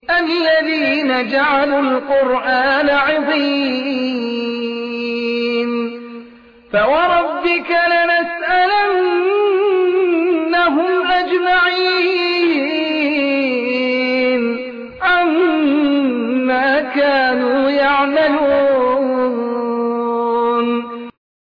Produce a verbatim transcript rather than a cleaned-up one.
الذين جعلوا القرآن عضين فوربك لنسألنهم أجمعين عما كانوا يعملون